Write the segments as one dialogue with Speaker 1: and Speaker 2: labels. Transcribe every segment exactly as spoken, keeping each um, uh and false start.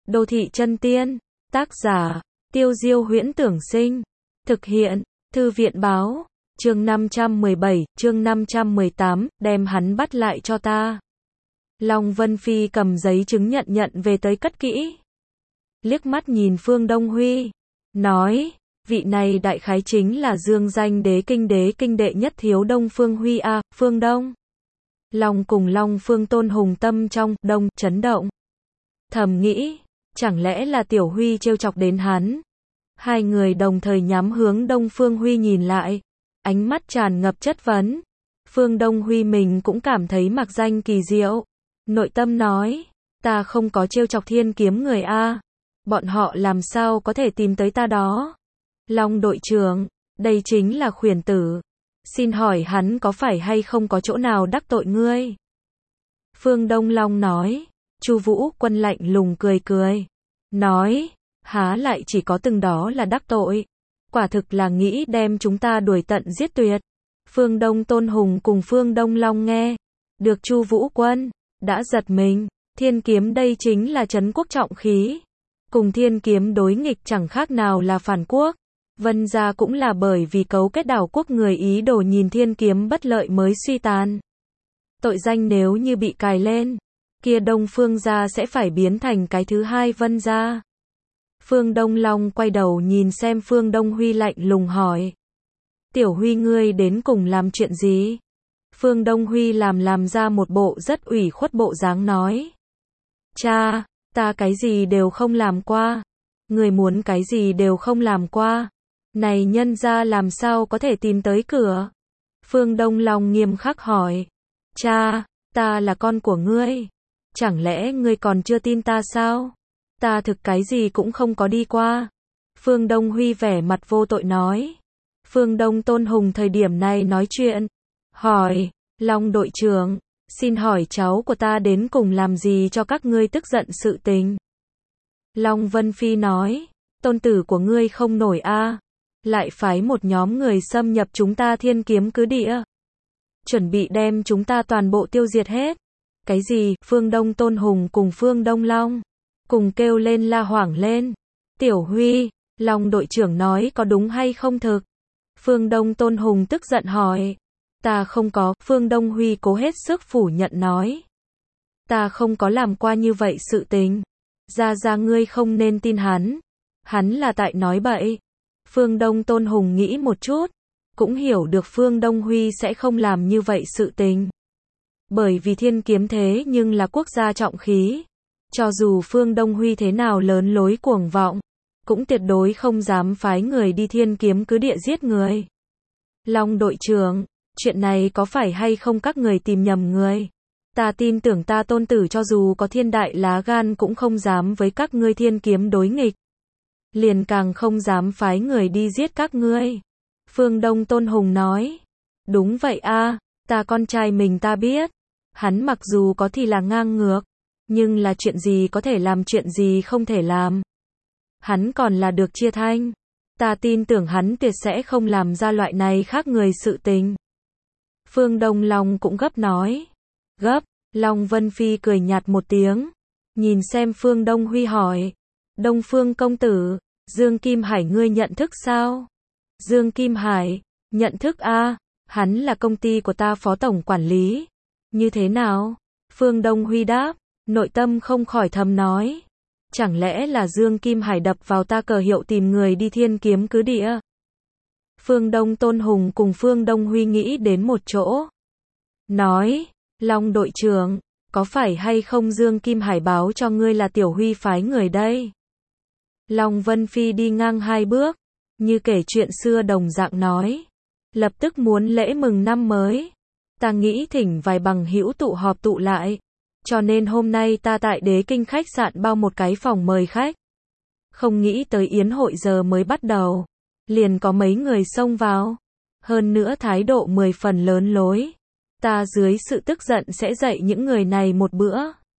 Speaker 1: Đô thị chân tiên, tác giả, Tiêu Diêu Huyễn Tưởng Sinh, thực hiện, Thư viện báo, chương năm trăm mười bảy, chương năm trăm mười tám, đem hắn bắt lại cho ta. Long Vân Phi cầm giấy chứng nhận nhận về tới cất kỹ. Liếc mắt nhìn Phương Đông Huy, nói, vị này đại khái chính là dương danh đế kinh đế kinh đệ nhất thiếu Đông Phương Huy a, à, Phương Đông. Long cùng Long Phương Tôn Hùng tâm trong, đông, chấn động. Thầm nghĩ, chẳng lẽ là Tiểu Huy trêu chọc đến hắn. Hai người đồng thời nhắm hướng Đông Phương Huy nhìn lại, ánh mắt tràn ngập chất vấn. Phương Đông Huy mình cũng cảm thấy mặc danh kỳ diệu. Nội tâm nói, ta không có trêu chọc thiên kiếm người a, bọn họ làm sao có thể tìm tới ta đó. Long đội trưởng, đây chính là khuyển tử. Xin hỏi hắn có phải hay không có chỗ nào đắc tội ngươi? Phương Đông Long nói. Chu Vũ Quân lạnh lùng cười cười. Nói, há lại chỉ có từng đó là đắc tội. Quả thực là nghĩ đem chúng ta đuổi tận giết tuyệt. Phương Đông Tôn Hùng cùng Phương Đông Long nghe được Chu Vũ Quân, đã giật mình. Thiên kiếm đây chính là trấn quốc trọng khí. Cùng thiên kiếm đối nghịch chẳng khác nào là phản quốc. Vân gia cũng là bởi vì cấu kết đảo quốc người ý đồ nhìn thiên kiếm bất lợi mới suy tàn. Tội danh nếu như bị cài lên, kia Đông Phương gia sẽ phải biến thành cái thứ hai Vân gia. Phương Đông Long quay đầu nhìn xem Phương Đông Huy lạnh lùng hỏi. Tiểu Huy ngươi đến cùng làm chuyện gì? Phương Đông Huy làm làm ra một bộ rất ủy khuất bộ dáng nói. Cha, ta cái gì đều không làm qua. Người muốn cái gì đều không làm qua. Này nhân gia làm sao có thể tìm tới cửa? Phương Đông Long nghiêm khắc hỏi. Cha, ta là con của ngươi. Chẳng lẽ ngươi còn chưa tin ta sao? Ta thực cái gì cũng không có đi qua. Phương Đông Huy vẻ mặt vô tội nói. Phương Đông Tôn Hùng thời điểm này nói chuyện. Hỏi, Long đội trưởng, xin hỏi cháu của ta đến cùng làm gì cho các ngươi tức giận sự tình? Long Vân Phi nói, tôn tử của ngươi không nổi a, à, lại phái một nhóm người xâm nhập chúng ta thiên kiếm cứ địa. Chuẩn bị đem chúng ta toàn bộ tiêu diệt hết. Cái gì? Phương Đông Tôn Hùng cùng Phương Đông Long cùng kêu lên la hoảng lên. Tiểu Huy, Long đội trưởng nói có đúng hay không thực? Phương Đông Tôn Hùng tức giận hỏi. Ta không có. Phương Đông Huy cố hết sức phủ nhận nói. Ta không có làm qua như vậy sự tình. Ra ra ngươi không nên tin hắn. Hắn là tại nói bậy. Phương Đông Tôn Hùng nghĩ một chút, cũng hiểu được Phương Đông Huy sẽ không làm như vậy sự tình. Bởi vì thiên kiếm thế nhưng là quốc gia trọng khí. Cho dù Phương Đông Huy thế nào lớn lối cuồng vọng, cũng tuyệt đối không dám phái người đi thiên kiếm cứ địa giết người. Long đội trưởng, chuyện này có phải hay không các người tìm nhầm người? Ta tin tưởng ta tôn tử cho dù có thiên đại lá gan cũng không dám với các ngươi thiên kiếm đối nghịch. Liền càng không dám phái người đi giết các ngươi. Phương Đông Tôn Hùng nói. Đúng vậy a, ta con trai mình ta biết. Hắn mặc dù có thì là ngang ngược, nhưng là chuyện gì có thể làm chuyện gì không thể làm. Hắn còn là được chia thanh. Ta tin tưởng hắn tuyệt sẽ không làm ra loại này khác người sự tình. Phương Đông Long cũng gấp nói. Gấp, Long Vân Phi cười nhạt một tiếng. Nhìn xem Phương Đông Huy hỏi. Đông Phương công tử, Dương Kim Hải ngươi nhận thức sao? Dương Kim Hải, nhận thức a, hắn là công ty của ta phó tổng quản lý. Như thế nào? Phương Đông Huy đáp, nội tâm không khỏi thầm nói. Chẳng lẽ là Dương Kim Hải đập vào ta cờ hiệu tìm người đi thiên kiếm cứ địa? Phương Đông Tôn Hùng cùng Phương Đông Huy nghĩ đến một chỗ. Nói, Long đội trưởng, có phải hay không Dương Kim Hải báo cho ngươi là Tiểu Huy phái người đây? Long Vân Phi đi ngang hai bước, như kể chuyện xưa đồng dạng nói. Lập tức muốn lễ mừng năm mới. Ta nghĩ thỉnh vài bằng hữu tụ họp tụ lại. Cho nên hôm nay ta tại Đế Kinh khách sạn bao một cái phòng mời khách. Không nghĩ tới yến hội giờ mới bắt đầu. Liền có mấy người xông vào. Hơn nữa thái độ mười phần lớn lối. Ta dưới sự tức giận sẽ dạy những người này một bữa.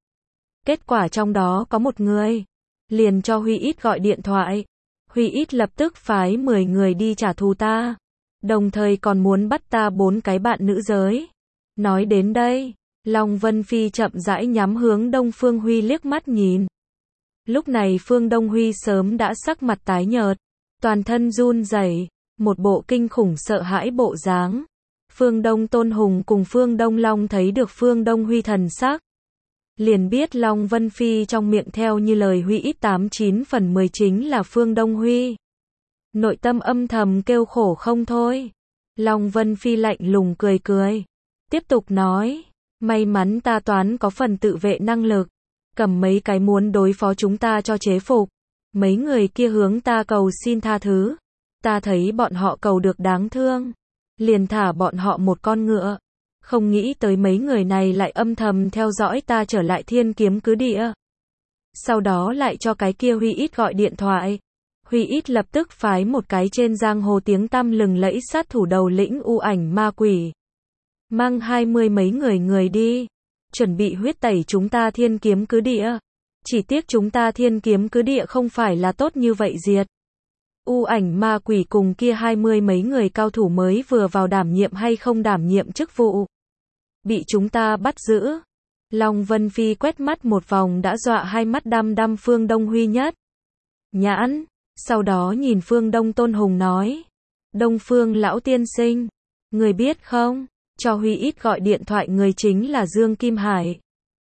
Speaker 1: Kết quả trong đó có một người. Liền cho Huy Ít gọi điện thoại. Huy Ít lập tức phái mười người đi trả thù ta. Đồng thời còn muốn bắt ta bốn cái bạn nữ giới. Nói đến đây, Long Vân Phi chậm rãi nhắm hướng Đông Phương Huy liếc mắt nhìn. Lúc này Phương Đông Huy sớm đã sắc mặt tái nhợt, toàn thân run rẩy, một bộ kinh khủng sợ hãi bộ dáng. Phương Đông Tôn Hùng cùng Phương Đông Long thấy được Phương Đông Huy thần sắc, liền biết Long Vân Phi trong miệng theo như lời Huy ít tám chín phần mười chính là Phương Đông Huy. Nội tâm âm thầm kêu khổ không thôi. Long Vân Phi lạnh lùng cười cười, tiếp tục nói, may mắn ta toán có phần tự vệ năng lực, cầm mấy cái muốn đối phó chúng ta cho chế phục. Mấy người kia hướng ta cầu xin tha thứ, ta thấy bọn họ cầu được đáng thương, liền thả bọn họ một con ngựa. Không nghĩ tới mấy người này lại âm thầm theo dõi ta trở lại Thiên Kiếm Cứ Địa. Sau đó lại cho cái kia Huy ít gọi điện thoại. Huy ít lập tức phái một cái trên giang hồ tiếng tăm lừng lẫy sát thủ đầu lĩnh U Ảnh Ma Quỷ, mang hai mươi mấy người người đi, chuẩn bị huyết tẩy chúng ta Thiên Kiếm Cứ Địa. Chỉ tiếc chúng ta Thiên Kiếm Cứ Địa không phải là tốt như vậy diệt. U Ảnh Ma Quỷ cùng kia hai mươi mấy người cao thủ mới vừa vào đảm nhiệm hay không đảm nhiệm chức vụ, bị chúng ta bắt giữ. Long Vân Phi quét mắt một vòng đã dọa hai mắt đăm đăm Phương Đông Huy nhất nhãn, sau đó nhìn Phương Đông Tôn Hùng nói, Đông Phương lão tiên sinh, người biết không, cho Huy ít gọi điện thoại người chính là Dương Kim Hải.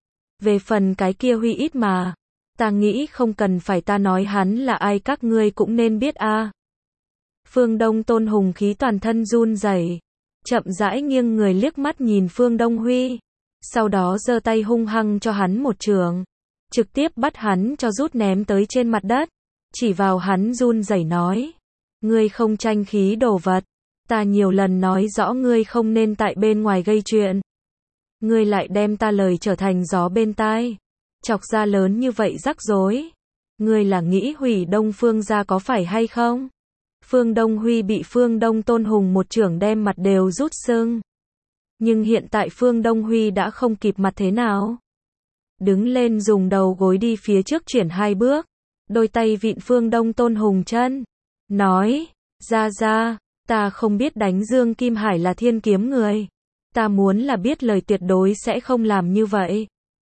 Speaker 1: Về phần cái kia Huy ít mà, ta nghĩ không cần phải ta nói hắn là ai các ngươi cũng nên biết a. À. Phương Đông Tôn Hùng khí toàn thân run rẩy, chậm rãi nghiêng người liếc mắt nhìn Phương Đông Huy, sau đó giơ tay hung hăng cho hắn một chưởng, trực tiếp bắt hắn cho rút ném tới trên mặt đất, chỉ vào hắn run rẩy nói, ngươi không tranh khí đồ vật, ta nhiều lần nói rõ ngươi không nên tại bên ngoài gây chuyện, ngươi lại đem ta lời trở thành gió bên tai, chọc ra lớn như vậy rắc rối, ngươi là nghĩ hủy Đông Phương gia có phải hay không? Phương Đông Huy bị Phương Đông Tôn Hùng một chưởng đem mặt đều rút sưng. Nhưng hiện tại Phương Đông Huy đã không kịp mặt thế nào. Đứng lên dùng đầu gối đi phía trước chuyển hai bước, đôi tay vịn Phương Đông Tôn Hùng chân, nói, ra ra, ta không biết đánh Dương Kim Hải là thiên kiếm người. Ta muốn là biết lời tuyệt đối sẽ không làm như vậy.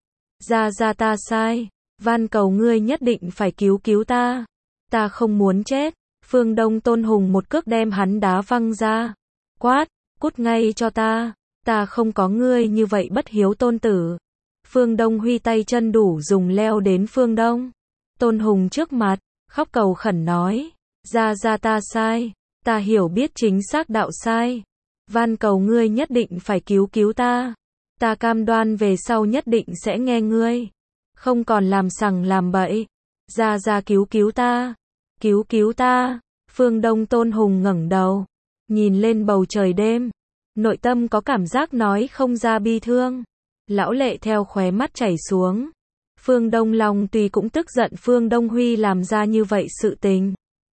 Speaker 1: Ra ra ta sai, van cầu ngươi nhất định phải cứu cứu ta. Ta không muốn chết. Phương Đông Tôn Hùng một cước đem hắn đá văng ra. Quát, cút ngay cho ta. Ta không có ngươi như vậy bất hiếu tôn tử. Phương Đông Huy tay chân đủ dùng leo đến Phương Đông Tôn Hùng trước mặt, khóc cầu khẩn nói, ra ra ta sai, ta hiểu biết chính xác đạo sai. Van cầu ngươi nhất định phải cứu cứu ta. Ta cam đoan về sau nhất định sẽ nghe ngươi. Không còn làm sằng làm bậy. Ra ra cứu cứu ta. Cứu cứu ta. Phương Đông Tôn Hùng ngẩng đầu, nhìn lên bầu trời đêm. Nội tâm có cảm giác nói không ra bi thương. Lão lệ theo khóe mắt chảy xuống. Phương Đông Long tuy cũng tức giận Phương Đông Huy làm ra như vậy sự tình.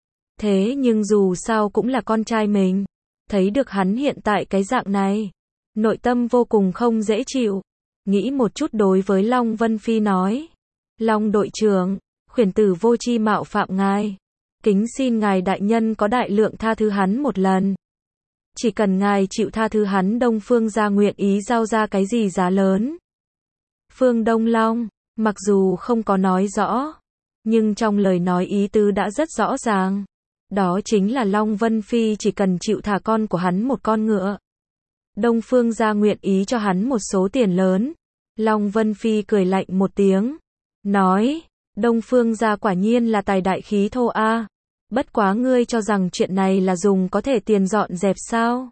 Speaker 1: Thế nhưng dù sao cũng là con trai mình. Thấy được hắn hiện tại cái dạng này, nội tâm vô cùng không dễ chịu. Nghĩ một chút đối với Long Vân Phi nói, Long đội trưởng, khuyển tử vô chi mạo phạm ngài, kính xin ngài đại nhân có đại lượng tha thứ hắn một lần. Chỉ cần ngài chịu tha thứ hắn, Đông Phương gia nguyện ý giao ra cái gì giá lớn. Phương Đông Long, mặc dù không có nói rõ, nhưng trong lời nói ý tứ đã rất rõ ràng. Đó chính là Long Vân Phi chỉ cần chịu thả con của hắn một con ngựa, Đông Phương gia nguyện ý cho hắn một số tiền lớn. Long Vân Phi cười lạnh một tiếng, nói, Đông Phương gia quả nhiên là tài đại khí thô a. À. Bất quá ngươi cho rằng chuyện này là dùng có thể tiền dọn dẹp sao?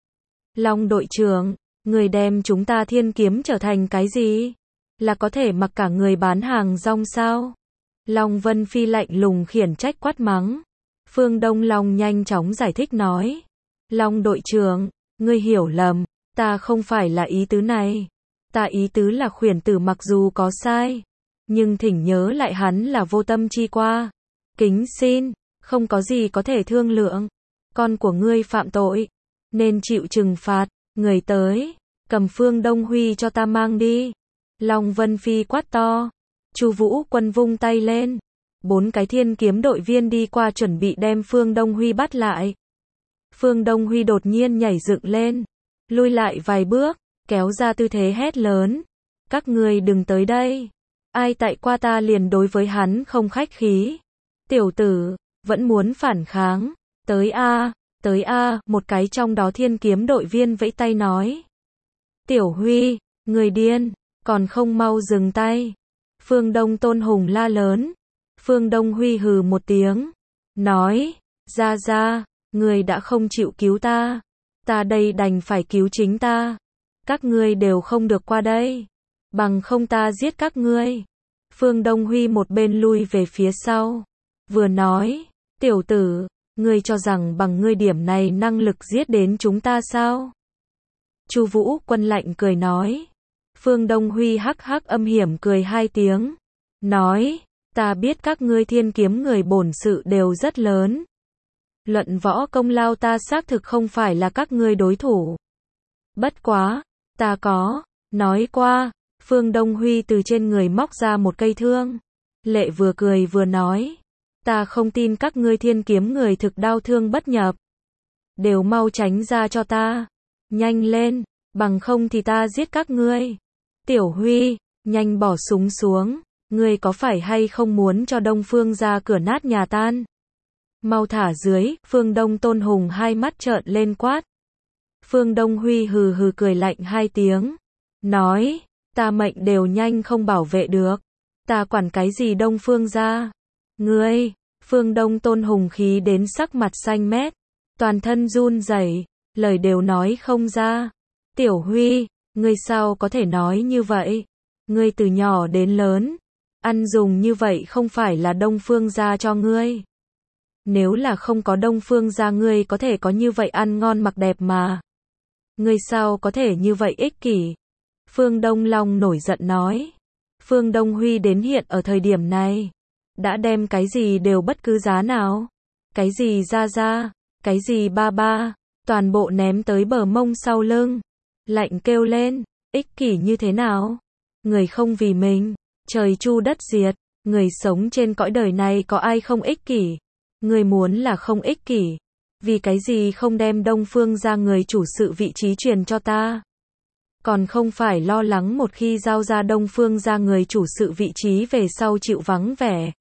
Speaker 1: Long đội trưởng, người đem chúng ta thiên kiếm trở thành cái gì? Là có thể mặc cả người bán hàng rong sao? Long Vân Phi lạnh lùng khiển trách quát mắng. Phương Đông Long nhanh chóng giải thích nói, Long đội trưởng, ngươi hiểu lầm, ta không phải là ý tứ này. Ta ý tứ là khuyển tử mặc dù có sai, nhưng thỉnh nhớ lại hắn là vô tâm chi qua. Kính xin, không có gì có thể thương lượng. Con của ngươi phạm tội, nên chịu trừng phạt. Người tới, cầm Phương Đông Huy cho ta mang đi. Long Vân Phi quát to. Chu Vũ Quân vung tay lên. Bốn cái thiên kiếm đội viên đi qua chuẩn bị đem Phương Đông Huy bắt lại. Phương Đông Huy đột nhiên nhảy dựng lên, lui lại vài bước, kéo ra tư thế hét lớn. Các ngươi đừng tới đây. Ai tại qua ta liền đối với hắn không khách khí. Tiểu tử, vẫn muốn phản kháng. Tới a, tới a, một cái trong đó thiên kiếm đội viên vẫy tay nói. Tiểu Huy, người điên, còn không mau dừng tay. Phương Đông Tôn Hùng la lớn. Phương Đông Huy hừ một tiếng. Nói, ra ra, người đã không chịu cứu ta. Ta đây đành phải cứu chính ta. Các ngươi đều không được qua đây. Bằng không ta giết các ngươi. Phương Đông Huy một bên lui về phía sau. Vừa nói, tiểu tử, ngươi cho rằng bằng ngươi điểm này năng lực giết đến chúng ta sao? Chu Vũ Quân lạnh cười nói. Phương Đông Huy hắc hắc âm hiểm cười hai tiếng. Nói, ta biết các ngươi thiên kiếm người bổn sự đều rất lớn. Luận võ công lao ta xác thực không phải là các ngươi đối thủ. Bất quá, ta có, nói qua. Phương Đông Huy từ trên người móc ra một cây thương. Lệ vừa cười vừa nói. Ta không tin các ngươi thiên kiếm người thực đao thương bất nhập. Đều mau tránh ra cho ta. Nhanh lên, bằng không thì ta giết các ngươi. Tiểu Huy, nhanh bỏ súng xuống. Ngươi có phải hay không muốn cho Đông Phương ra cửa nát nhà tan? Mau thả dưới. Phương Đông Tôn Hùng hai mắt trợn lên quát. Phương Đông Huy hừ hừ cười lạnh hai tiếng. Nói, ta mệnh đều nhanh không bảo vệ được. Ta quản cái gì Đông Phương ra? Ngươi, Phương Đông Tôn Hùng khí đến sắc mặt xanh mét. Toàn thân run rẩy, lời đều nói không ra. Tiểu Huy, ngươi sao có thể nói như vậy? Ngươi từ nhỏ đến lớn, ăn dùng như vậy không phải là Đông Phương gia cho ngươi. Nếu là không có Đông Phương gia ngươi có thể có như vậy ăn ngon mặc đẹp mà. Ngươi sao có thể như vậy ích kỷ? Phương Đông Long nổi giận nói. Phương Đông Huy đến hiện ở thời điểm này, đã đem cái gì đều bất cứ giá nào. Cái gì ra ra, cái gì ba ba, toàn bộ ném tới bờ mông sau lưng. Lạnh kêu lên, ích kỷ như thế nào? Người không vì mình, trời chu đất diệt, người sống trên cõi đời này có ai không ích kỷ? Người muốn là không ích kỷ, vì cái gì không đem Đông Phương ra người chủ sự vị trí truyền cho ta? Còn không phải lo lắng một khi giao ra Đông Phương ra người chủ sự vị trí về sau chịu vắng vẻ.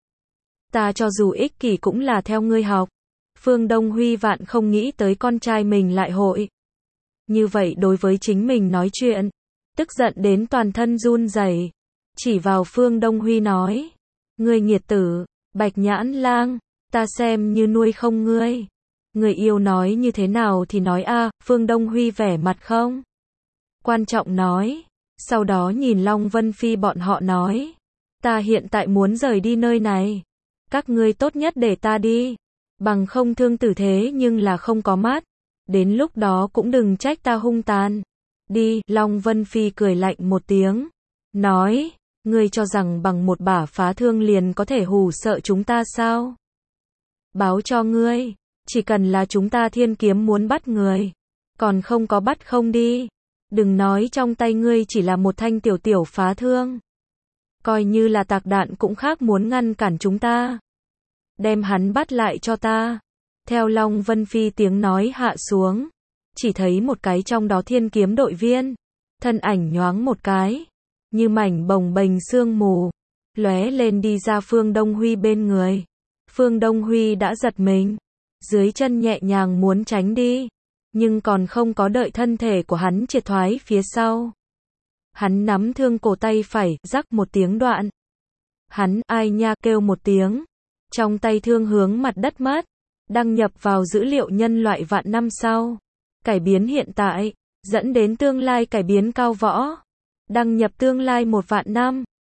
Speaker 1: Ta cho dù ích kỷ cũng là theo ngươi học. Phương Đông Huy vạn không nghĩ tới con trai mình lại hội như vậy đối với chính mình nói chuyện. Tức giận đến toàn thân run rẩy, chỉ vào Phương Đông Huy nói. Ngươi nghiệt tử, Bạch Nhãn Lang, ta xem như nuôi không ngươi. Người yêu nói như thế nào thì nói a. Phương Đông Huy vẻ mặt không quan trọng nói. Sau đó nhìn Long Vân Phi bọn họ nói. Ta hiện tại muốn rời đi nơi này. Các ngươi tốt nhất để ta đi. Bằng không thương tử thế nhưng là không có mắt. Đến lúc đó cũng đừng trách ta hung tàn. Đi, Long Vân Phi cười lạnh một tiếng. Nói, ngươi cho rằng bằng một bả phá thương liền có thể hù sợ chúng ta sao? Báo cho ngươi, chỉ cần là chúng ta thiên kiếm muốn bắt người. Còn không có bắt không đi. Đừng nói trong tay ngươi chỉ là một thanh tiểu tiểu phá thương. Coi như là tạc đạn cũng khác muốn ngăn cản chúng ta. Đem hắn bắt lại cho ta. Theo Long Vân Phi tiếng nói hạ xuống. Chỉ thấy một cái trong đó thiên kiếm đội viên. Thân ảnh nhoáng một cái. Như mảnh bồng bềnh sương mù. Lóe lên đi ra Phương Đông Huy bên người. Phương Đông Huy đã giật mình. Dưới chân nhẹ nhàng muốn tránh đi. Nhưng còn không có đợi thân thể của hắn triệt thoái phía sau. Hắn nắm thương cổ tay phải, rắc một tiếng đoạn. Hắn, ai nha kêu một tiếng. Trong tay thương hướng mặt đất mất. Đăng nhập vào dữ liệu nhân loại vạn năm sau. Cải biến hiện tại, dẫn đến tương lai cải biến cao võ. Đăng nhập tương lai một vạn năm.